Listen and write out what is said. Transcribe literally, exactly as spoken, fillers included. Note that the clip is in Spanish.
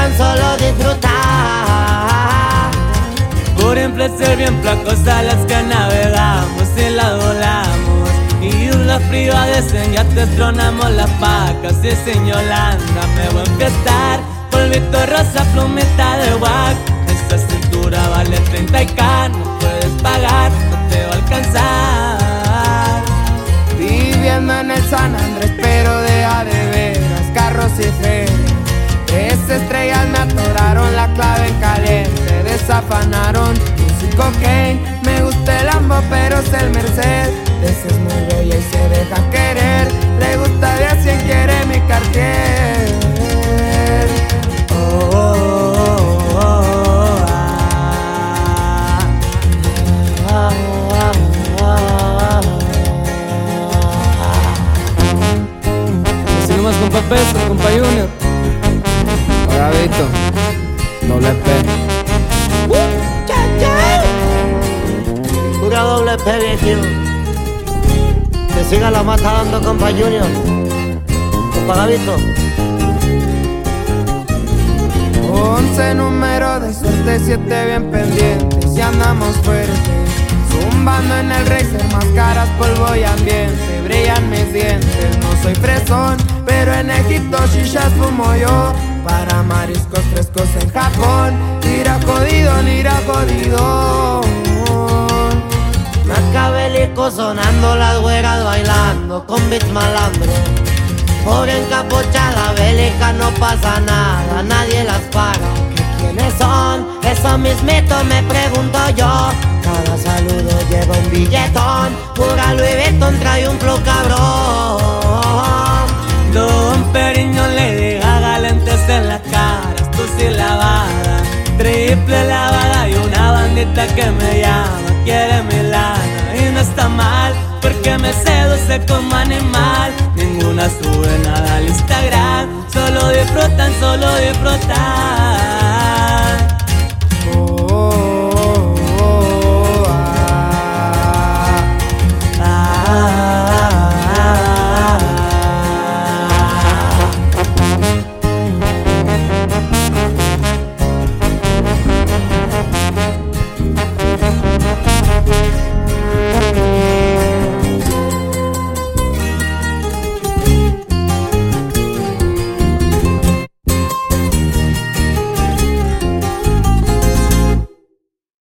disfrutan, solo disfrutar. Por placer bien flacos a las que navegamos y la volamos. Y las privades ya te tronamos las vacas. Y sin Yolanda me voy a empezar. Polvito rosa, plumita de guac. Esta cintura vale treinta y k. No puedes pagar, no te va a alcanzar. Viviendo en el San Andrés, pero de a de veras, carros y ferias. Tres estrellas me atoraron la clave en caliente, desafanaron Lucy Cocaine. Me gusta el Lambo, pero es el Merced. Esa es muy bella y se deja querer. Le gusta de a cien, quiere mi Cartier. Oh, oh, oh, oh, ah. Ah, ah, ah, ah. Así nomás, compa Peso, compa Junior. Gabito, doble P. Uh, cha, cha. Pura doble P, viejo. Que siga la mata dando, compa Junior. Compa Gabito. Once números de suerte, siete bien pendientes. Y andamos fuertes, zumbando en el racer, máscaras, polvo y ambiente. Brillan mis dientes, no soy fresón, pero en Egipto shishas fumo yo. Para mariscos frescos en Japón, nira jodido, nira jodido. Macabélico sonando, las güeras bailando con beats malandro. Pobre encapuchada bélica, no pasa nada, nadie las paga. ¿Quiénes son? Eso mismito me pregunto yo. Cada saludo lleva un billetón. Pura Louis Vuitton trae un flow cabrón. Don Periñón le diga galentes en las caras, tú sí lavada, triple lavada y una bandita que me llama, quiere mi lana y no está mal, porque me seduce como animal. Ninguna sube nada al Instagram, solo disfrutan, solo disfrutan.